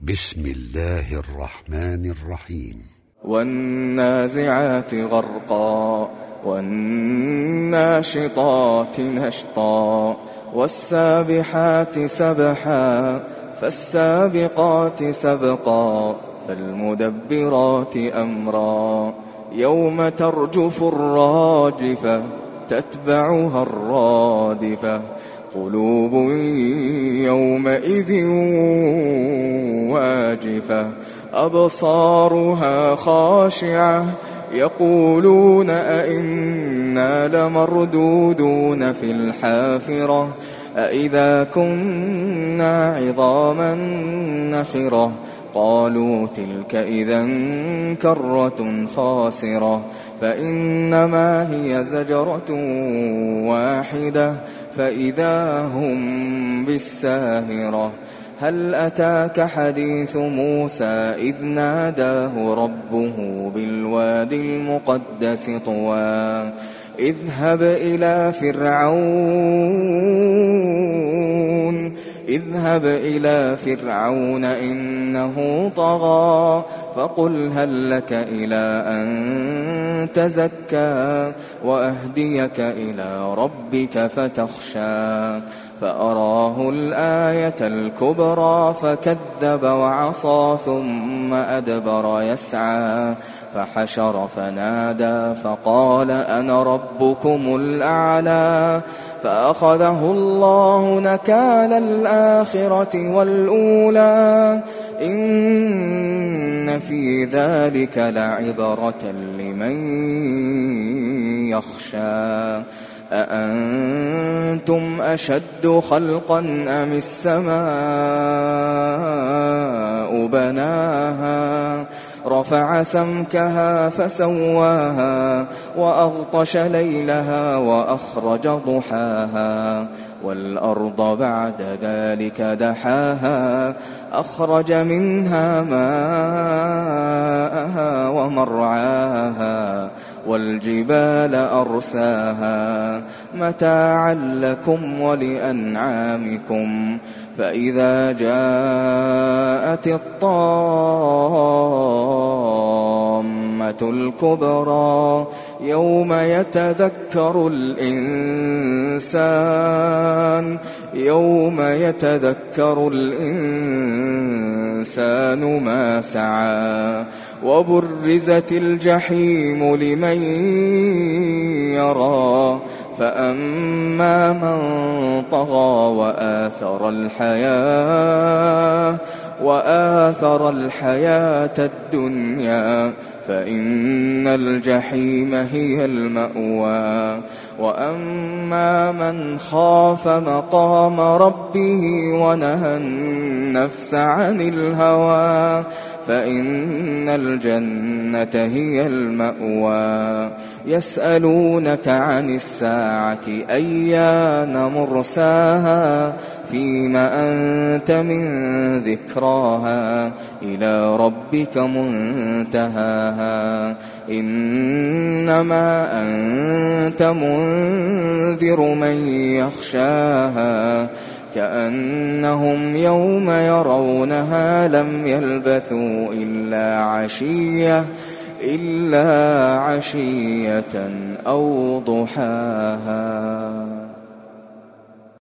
بسم الله الرحمن الرحيم. والنازعات غرقا والناشطات نشطا والسابحات سبحا فالسابقات سبقا فالمدبرات أمرا يوم ترجف الراجفة تتبعها الرادفة قلوب يومئذ واجفة أبصارها خاشعة يقولون أئنا لمردودون في الحافرة أئذا كنا عظاما نخرة قالوا تلك إذا كرة خاسرة فإنما هي زجرة واحدة فإذا هم بالساهرة هل أتاك حديث موسى إذ ناداه ربه بالوادي المقدس طوى اذهب إلى فرعون إنه طغى فقل هل لك إلى أن تزكى وأهديك إلى ربك فتخشى فأراه الآية الكبرى فكذب وعصى ثم أدبر يسعى فحشر فنادى فقال أنا ربكم الأعلى فأخذه الله نكال الآخرة والأولى إن في ذلك لعبرة لمن يخشى أأنتم أشد خلقا أم السماء بناها رفع سمكها فسواها وأغطش ليلها وأخرج ضحاها والأرض بعد ذلك دحاها أخرج منها ماءها ومرعاها والجبال أرساها متاعا لكم ولأنعامكم فإذا جاءت الطامة الكبرى يوم يتذكر الإنسان ما سعى وبرزت الجحيم لمن يرى فأما من طغى وآثر الحياة الدنيا فإن الجحيم هي المأوى وأما من خاف مقام ربه ونهى النفس عن الهوى فإن الجنة هي المأوى يسألونك عن الساعة أيان مرساها فيم أنت من ذكراها إلى ربك منتهاها إنما أنت منذر من يخشاها كأنهم يوم يرونها لم يلبثوا إلا عشية أو ضحاها.